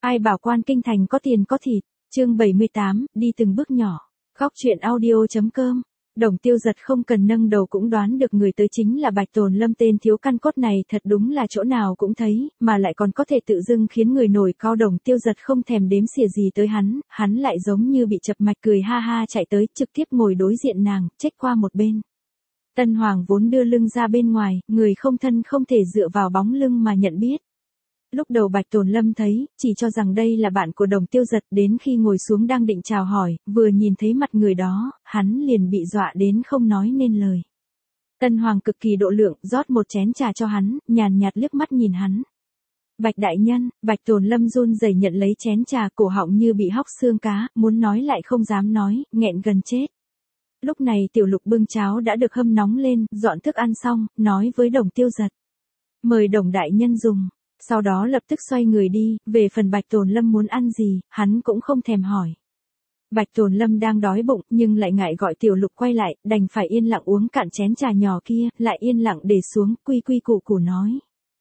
Ai bảo quan kinh thành có tiền có thịt, chương 78, đi từng bước nhỏ. Khóc chuyện audio.com. Đồng Tiêu Giật không cần nâng đầu cũng đoán được người tới chính là Bạch Tồn Lâm, tên thiếu căn cốt này thật đúng là chỗ nào cũng thấy, mà lại còn có thể tự dưng khiến người nổi cao. Đồng Tiêu Giật không thèm đếm xỉa gì tới hắn lại giống như bị chập mạch cười ha ha chạy tới, trực tiếp ngồi đối diện nàng, chếch qua một bên. Tân Hoàng vốn đưa lưng ra bên ngoài, người không thân không thể dựa vào bóng lưng mà nhận biết. Lúc đầu Bạch Tồn Lâm thấy, chỉ cho rằng đây là bạn của Đồng Tiêu Giật, đến khi ngồi xuống đang định chào hỏi, vừa nhìn thấy mặt người đó, hắn liền bị dọa đến không nói nên lời. Tân Hoàng cực kỳ độ lượng, rót một chén trà cho hắn, nhàn nhạt liếc mắt nhìn hắn. Bạch đại nhân, Bạch Tồn Lâm run rẩy nhận lấy chén trà, cổ họng như bị hóc xương cá, muốn nói lại không dám nói, nghẹn gần chết. Lúc này Tiểu Lục bưng cháo đã được hâm nóng lên, dọn thức ăn xong, nói với Đồng Tiêu Giật. Mời Đồng đại nhân dùng. Sau đó lập tức xoay người đi, về phần Bạch Tồn Lâm muốn ăn gì, hắn cũng không thèm hỏi. Bạch Tồn Lâm đang đói bụng, nhưng lại ngại gọi Tiểu Lục quay lại, đành phải yên lặng uống cạn chén trà nhỏ kia, lại yên lặng để xuống, quy quy củ củ nói.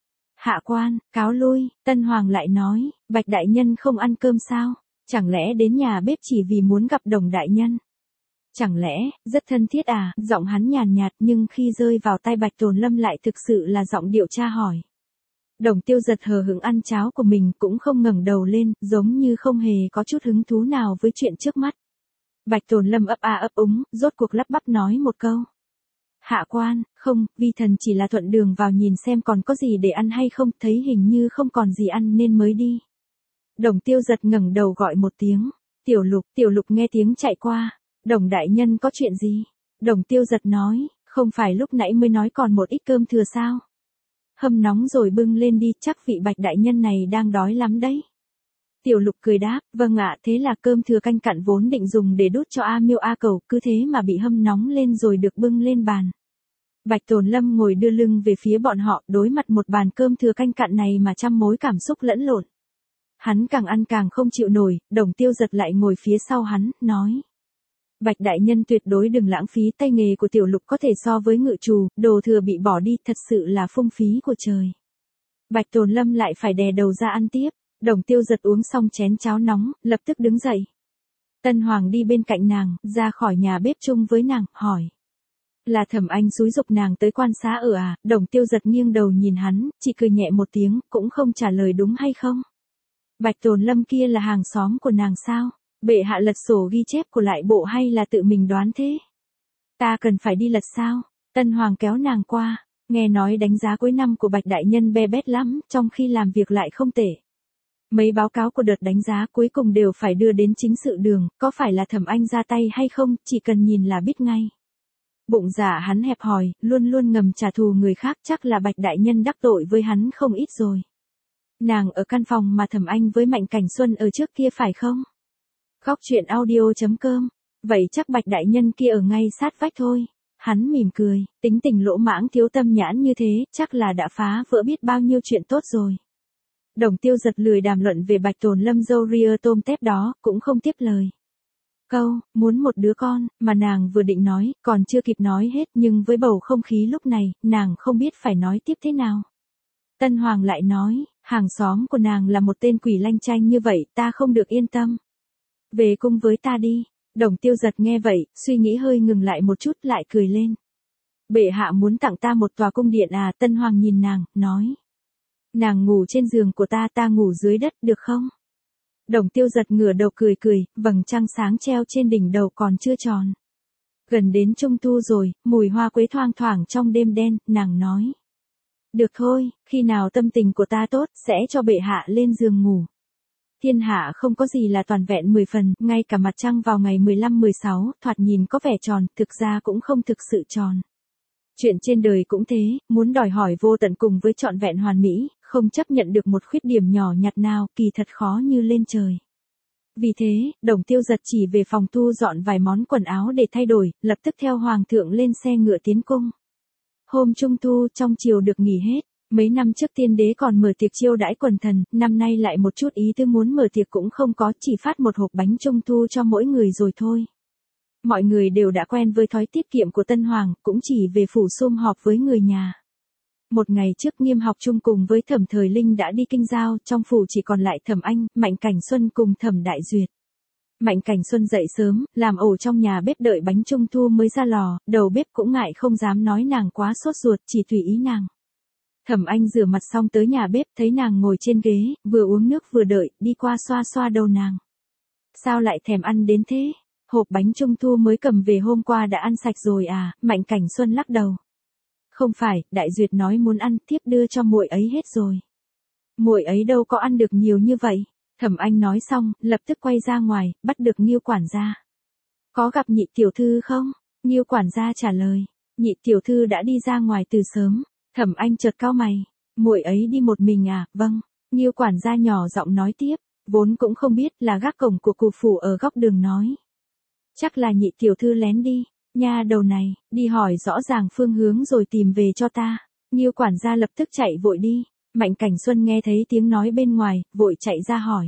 Hạ quan, cáo lui. Tân Hoàng lại nói, Bạch đại nhân không ăn cơm sao? Chẳng lẽ đến nhà bếp chỉ vì muốn gặp Đồng đại nhân? Chẳng lẽ, rất thân thiết à? Giọng hắn nhàn nhạt, nhưng khi rơi vào tai Bạch Tồn Lâm lại thực sự là giọng điệu tra hỏi. Đồng Tiêu Giật hờ hững ăn cháo của mình, cũng không ngẩng đầu lên, giống như không hề có chút hứng thú nào với chuyện trước mắt. Bạch Tồn Lâm ấp a ấp úng, rốt cuộc lắp bắp nói một câu. Hạ quan, không, vi thần chỉ là thuận đường vào nhìn xem còn có gì để ăn hay không, thấy hình như không còn gì ăn nên mới đi. Đồng Tiêu Giật ngẩng đầu gọi một tiếng. Tiểu Lục nghe tiếng chạy qua. Đồng đại nhân có chuyện gì? Đồng Tiêu Giật nói, không phải lúc nãy mới nói còn một ít cơm thừa sao? Hâm nóng rồi bưng lên đi, chắc vị Bạch đại nhân này đang đói lắm đấy. Tiểu Lục cười đáp, vâng ạ, thế là cơm thừa canh cặn vốn định dùng để đút cho A Miêu A Cầu, cứ thế mà bị hâm nóng lên rồi được bưng lên bàn. Bạch Tồn Lâm ngồi đưa lưng về phía bọn họ, đối mặt một bàn cơm thừa canh cặn này mà trăm mối cảm xúc lẫn lộn. Hắn càng ăn càng không chịu nổi, Đồng Tiêu Giật lại ngồi phía sau hắn, nói. Bạch đại nhân tuyệt đối đừng lãng phí, tay nghề của Tiểu Lục có thể so với ngự trù, đồ thừa bị bỏ đi thật sự là phung phí của trời. Bạch Tồn Lâm lại phải đè đầu ra ăn tiếp. Đồng Tiêu Giật uống xong chén cháo nóng, lập tức đứng dậy. Tân Hoàng đi bên cạnh nàng, ra khỏi nhà bếp chung với nàng, hỏi. Là Thẩm Anh xúi giục nàng tới quan xá ở à? Đồng Tiêu Giật nghiêng đầu nhìn hắn, chỉ cười nhẹ một tiếng, cũng không trả lời đúng hay không. Bạch Tồn Lâm kia là hàng xóm của nàng sao? Bệ hạ lật sổ ghi chép của lại bộ hay là tự mình đoán thế? Ta cần phải đi lật sao? Tân Hoàng kéo nàng qua, nghe nói đánh giá cuối năm của Bạch đại nhân be bét lắm, trong khi làm việc lại không tệ. Mấy báo cáo của đợt đánh giá cuối cùng đều phải đưa đến chính sự đường, có phải là Thẩm Anh ra tay hay không, chỉ cần nhìn là biết ngay. Bụng dạ hắn hẹp hòi, luôn luôn ngầm trả thù người khác, chắc là Bạch đại nhân đắc tội với hắn không ít rồi. Nàng ở căn phòng mà Thẩm Anh với Mạnh Cảnh Xuân ở trước kia phải không? Khóc chuyện audio.com. Vậy chắc Bạch đại nhân kia ở ngay sát vách thôi. Hắn mỉm cười, tính tình lỗ mãng thiếu tâm nhãn như thế, chắc là đã phá vỡ biết bao nhiêu chuyện tốt rồi. Đồng Tiêu Giật lười đàm luận về Bạch Tồn Lâm dâu ria tôm tép đó, cũng không tiếp lời. Câu, muốn một đứa con, mà nàng vừa định nói, còn chưa kịp nói hết, nhưng với bầu không khí lúc này, nàng không biết phải nói tiếp thế nào. Tân Hoàng lại nói, hàng xóm của nàng là một tên quỷ lanh chanh như vậy, ta không được yên tâm. Về cung với ta đi. Đồng Tiêu Giật nghe vậy, suy nghĩ hơi ngừng lại một chút, lại cười lên. Bệ hạ muốn tặng ta một tòa cung điện à? Tân Hoàng nhìn nàng, nói. Nàng ngủ trên giường của ta, ta ngủ dưới đất, được không? Đồng Tiêu Giật ngửa đầu cười cười, vầng trăng sáng treo trên đỉnh đầu còn chưa tròn. Gần đến trung thu rồi, mùi hoa quế thoang thoảng trong đêm đen, nàng nói. Được thôi, khi nào tâm tình của ta tốt, sẽ cho bệ hạ lên giường ngủ. Thiên hạ không có gì là toàn vẹn 10 phần, ngay cả mặt trăng vào ngày 15-16, thoạt nhìn có vẻ tròn, thực ra cũng không thực sự tròn. Chuyện trên đời cũng thế, muốn đòi hỏi vô tận cùng với trọn vẹn hoàn mỹ, không chấp nhận được một khuyết điểm nhỏ nhặt nào, kỳ thật khó như lên trời. Vì thế, Đồng Tiêu Giật chỉ về phòng thu dọn vài món quần áo để thay đổi, lập tức theo Hoàng thượng lên xe ngựa tiến cung. Hôm Trung thu trong triều được nghỉ hết. Mấy năm trước Tiên đế còn mở tiệc chiêu đãi quần thần, năm nay lại một chút ý tứ muốn mở tiệc cũng không có, chỉ phát một hộp bánh Trung thu cho mỗi người rồi thôi. Mọi người đều đã quen với thói tiết kiệm của Tân Hoàng, cũng chỉ về phủ sum họp với người nhà. Một ngày trước Nghiêm Học Trung cùng với Thẩm Thời Linh đã đi kinh giao, trong phủ chỉ còn lại Thẩm Anh, Mạnh Cảnh Xuân cùng Thẩm Đại Duyệt. Mạnh Cảnh Xuân dậy sớm, làm ổ trong nhà bếp đợi bánh trung thu mới ra lò, đầu bếp cũng ngại không dám nói nàng quá sốt ruột, chỉ tùy ý nàng. Thẩm Anh rửa mặt xong tới nhà bếp, thấy nàng ngồi trên ghế, vừa uống nước vừa đợi, đi qua xoa xoa đầu nàng. Sao lại thèm ăn đến thế? Hộp bánh trung thu mới cầm về hôm qua đã ăn sạch rồi à? Mạnh Cảnh Xuân lắc đầu. Không phải, Đại Duyệt nói muốn ăn, thiếp đưa cho muội ấy hết rồi. Muội ấy đâu có ăn được nhiều như vậy. Thẩm Anh nói xong, lập tức quay ra ngoài, bắt được Nghiêu quản gia. Có gặp nhị tiểu thư không? Nghiêu quản gia trả lời. Nhị tiểu thư đã đi ra ngoài từ sớm. Thẩm Anh chợt cau mày. Muội ấy đi một mình à? Vâng. Nghiêu quản gia nhỏ giọng nói tiếp. Vốn cũng không biết là gác cổng của cụ phủ ở góc đường nói. Chắc là nhị tiểu thư lén đi. Nha đầu này, đi hỏi rõ ràng phương hướng rồi tìm về cho ta. Nghiêu quản gia lập tức chạy vội đi. Mạnh Cảnh Xuân nghe thấy tiếng nói bên ngoài, vội chạy ra hỏi.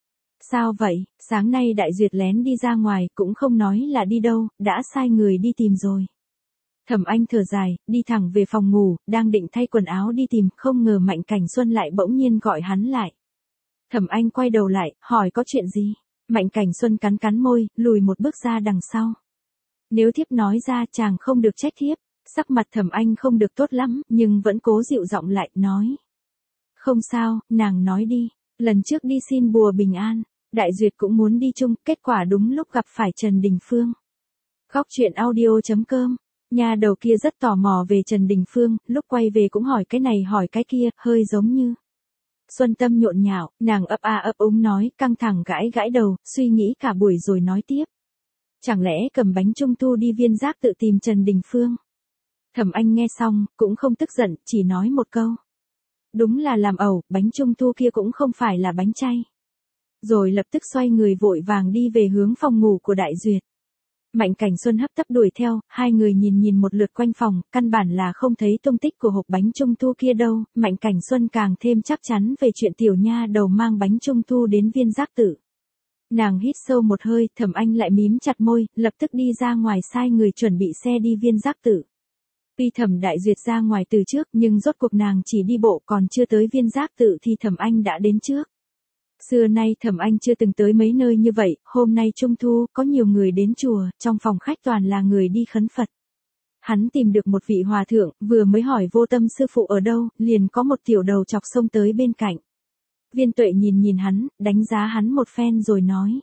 Sao vậy, sáng nay Đại Duyệt lén đi ra ngoài, cũng không nói là đi đâu, đã sai người đi tìm rồi. Thẩm Anh thở dài, đi thẳng về phòng ngủ, đang định thay quần áo đi tìm, không ngờ Mạnh Cảnh Xuân lại bỗng nhiên gọi hắn lại. Thẩm Anh quay đầu lại, hỏi có chuyện gì? Mạnh Cảnh Xuân cắn cắn môi, lùi một bước ra đằng sau. Nếu thiếp nói ra chàng không được trách thiếp. Sắc mặt Thẩm Anh không được tốt lắm, nhưng vẫn cố dịu giọng lại, nói. Không sao, nàng nói đi. Lần trước đi xin bùa bình an, Đại Duyệt cũng muốn đi chung, kết quả đúng lúc gặp phải Trần Đình Phương. Góc truyện audio.com. Nhà đầu kia rất tò mò về Trần Đình Phương, lúc quay về cũng hỏi cái này hỏi cái kia, hơi giống như. Xuân tâm nhộn nhạo, nàng ấp a ấp úng nói, căng thẳng gãi gãi đầu, suy nghĩ cả buổi rồi nói tiếp. Chẳng lẽ cầm bánh trung thu đi Viên Giác tự tìm Trần Đình Phương? Thẩm Anh nghe xong, cũng không tức giận, chỉ nói một câu. Đúng là làm ẩu, bánh trung thu kia cũng không phải là bánh chay. Rồi lập tức xoay người vội vàng đi về hướng phòng ngủ của Đại Duyệt. Mạnh Cảnh Xuân hấp tấp đuổi theo, hai người nhìn một lượt quanh phòng, căn bản là không thấy tung tích của hộp bánh trung thu kia đâu. Mạnh Cảnh Xuân càng thêm chắc chắn về chuyện tiểu nha đầu mang bánh trung thu đến Viên Giác Tự. Nàng hít sâu một hơi, Thẩm Anh lại mím chặt môi, lập tức đi ra ngoài sai người chuẩn bị xe đi Viên Giác Tự. Tuy Thẩm Đại Duyệt ra ngoài từ trước, nhưng rốt cuộc nàng chỉ đi bộ còn chưa tới Viên Giác Tự thì Thẩm Anh đã đến trước. Xưa nay Thẩm Anh chưa từng tới mấy nơi như vậy, hôm nay Trung Thu, có nhiều người đến chùa, trong phòng khách toàn là người đi khấn Phật. Hắn tìm được một vị hòa thượng, vừa mới hỏi Vô Tâm sư phụ ở đâu, liền có một tiểu đầu chọc xông tới bên cạnh. Viên Tuệ nhìn hắn, đánh giá hắn một phen rồi nói.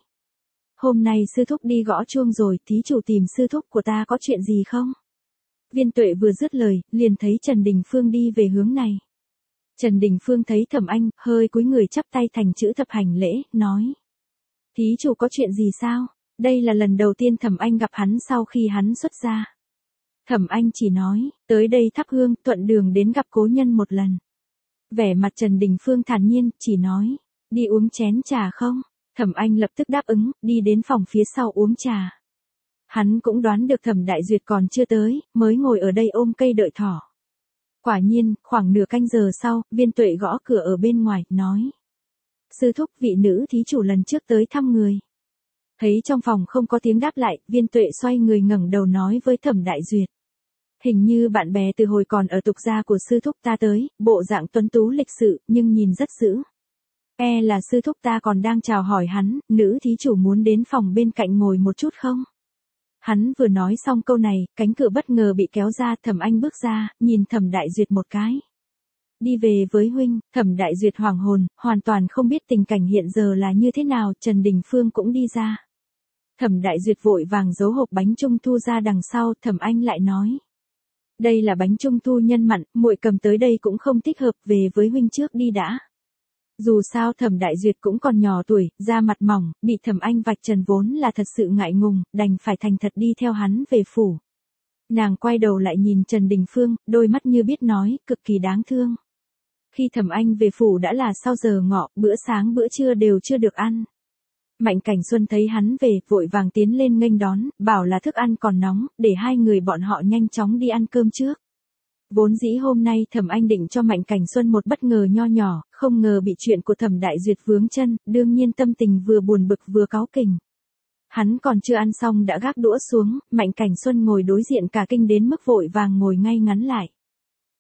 Hôm nay sư thúc đi gõ chuông rồi, thí chủ tìm sư thúc của ta có chuyện gì không? Viên Tuệ vừa dứt lời, liền thấy Trần Đình Phương đi về hướng này. Trần Đình Phương thấy Thẩm Anh, hơi cúi người chắp tay thành chữ thập hành lễ, nói. Thí chủ có chuyện gì sao? Đây là lần đầu tiên Thẩm Anh gặp hắn sau khi hắn xuất gia. Thẩm Anh chỉ nói, tới đây thắp hương, thuận đường đến gặp cố nhân một lần. Vẻ mặt Trần Đình Phương thản nhiên, chỉ nói, đi uống chén trà không? Thẩm Anh lập tức đáp ứng, đi đến phòng phía sau uống trà. Hắn cũng đoán được Thẩm Đại Duyệt còn chưa tới, mới ngồi ở đây ôm cây đợi thỏ. Quả nhiên, khoảng nửa canh giờ sau, Viên Tuệ gõ cửa ở bên ngoài, nói. Sư thúc, vị nữ thí chủ lần trước tới thăm người. Thấy trong phòng không có tiếng đáp lại, Viên Tuệ xoay người ngẩng đầu nói với Thẩm Đại Duyệt. Hình như bạn bè từ hồi còn ở tục gia của sư thúc ta tới, bộ dạng tuấn tú lịch sự, nhưng nhìn rất dữ. Là sư thúc ta còn đang chào hỏi hắn, nữ thí chủ muốn đến phòng bên cạnh ngồi một chút không? Hắn vừa nói xong câu này, cánh cửa bất ngờ bị kéo ra, Thẩm Anh bước ra, nhìn Thẩm Đại Duyệt một cái. Đi về với huynh, Thẩm Đại Duyệt hoảng hồn, hoàn toàn không biết tình cảnh hiện giờ là như thế nào, Trần Đình Phương cũng đi ra. Thẩm Đại Duyệt vội vàng giấu hộp bánh trung thu ra đằng sau, Thẩm Anh lại nói. Đây là bánh trung thu nhân mặn, muội cầm tới đây cũng không thích hợp, về với huynh trước đi đã. Dù sao Thẩm Đại Duyệt cũng còn nhỏ tuổi, da mặt mỏng, bị Thẩm Anh vạch trần vốn là thật sự ngại ngùng, đành phải thành thật đi theo hắn về phủ. Nàng quay đầu lại nhìn Trần Đình Phương, đôi mắt như biết nói, cực kỳ đáng thương. Khi Thẩm Anh về phủ đã là sau giờ ngọ, bữa sáng bữa trưa đều chưa được ăn. Mạnh Cảnh Xuân thấy hắn về, vội vàng tiến lên nghênh đón, bảo là thức ăn còn nóng, để hai người bọn họ nhanh chóng đi ăn cơm trước. Vốn dĩ hôm nay Thẩm Anh định cho Mạnh Cảnh Xuân một bất ngờ nho nhỏ, không ngờ bị chuyện của Thẩm Đại Duyệt vướng chân, đương nhiên tâm tình vừa buồn bực vừa cáu kỉnh. Hắn còn chưa ăn xong đã gác đũa xuống, Mạnh Cảnh Xuân ngồi đối diện cả kinh đến mức vội vàng ngồi ngay ngắn lại.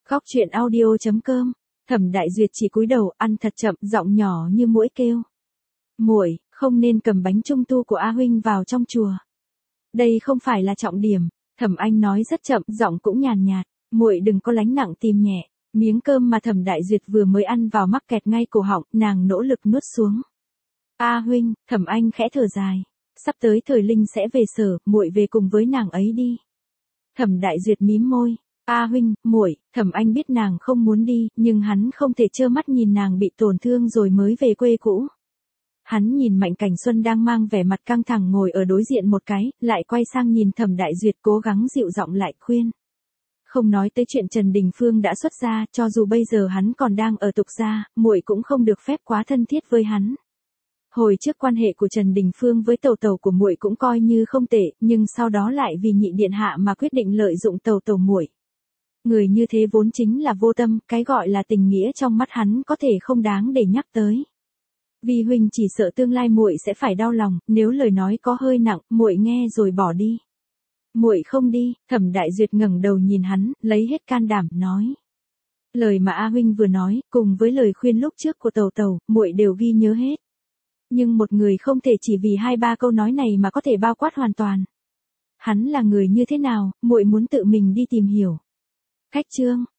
Khóc chuyện audio.com. Thẩm Đại Duyệt chỉ cúi đầu ăn thật chậm, giọng nhỏ như muỗi kêu. Muội, không nên cầm bánh trung thu của A huynh vào trong chùa. Đây không phải là trọng điểm. Thẩm Anh nói rất chậm, giọng cũng nhàn nhạt. Muội đừng có lánh nặng tìm nhẹ. Miếng cơm mà Thẩm Đại Duyệt vừa mới ăn vào mắc kẹt ngay cổ họng, nàng nỗ lực nuốt xuống. A huynh, Thẩm Anh khẽ thở dài. Sắp tới thời Linh sẽ về Sở, muội về cùng với nàng ấy đi. Thẩm Đại Duyệt mím môi. A huynh, muội, Thẩm Anh biết nàng không muốn đi, nhưng hắn không thể trơ mắt nhìn nàng bị tổn thương rồi mới về quê cũ. Hắn nhìn Mạnh Cảnh Xuân đang mang vẻ mặt căng thẳng ngồi ở đối diện một cái, lại quay sang nhìn Thẩm Đại Duyệt cố gắng dịu giọng lại khuyên. Không nói tới chuyện Trần Đình Phương đã xuất gia, cho dù bây giờ hắn còn đang ở tục gia, muội cũng không được phép quá thân thiết với hắn. Hồi trước quan hệ của Trần Đình Phương với tẩu tẩu của muội cũng coi như không tệ, nhưng sau đó lại vì nhị điện hạ mà quyết định lợi dụng tẩu tẩu muội. Người như thế vốn chính là vô tâm, cái gọi là tình nghĩa trong mắt hắn có thể không đáng để nhắc tới. Vì huynh chỉ sợ tương lai muội sẽ phải đau lòng, nếu lời nói có hơi nặng, muội nghe rồi bỏ đi. Muội không đi. Thẩm Đại Duyệt ngẩng đầu nhìn hắn, lấy hết can đảm nói. Lời mà A huynh vừa nói, cùng với lời khuyên lúc trước của tẩu tẩu, muội đều ghi nhớ hết. Nhưng một người không thể chỉ vì 2-3 câu nói này mà có thể bao quát hoàn toàn. Hắn là người như thế nào, muội muốn tự mình đi tìm hiểu. Khách chương.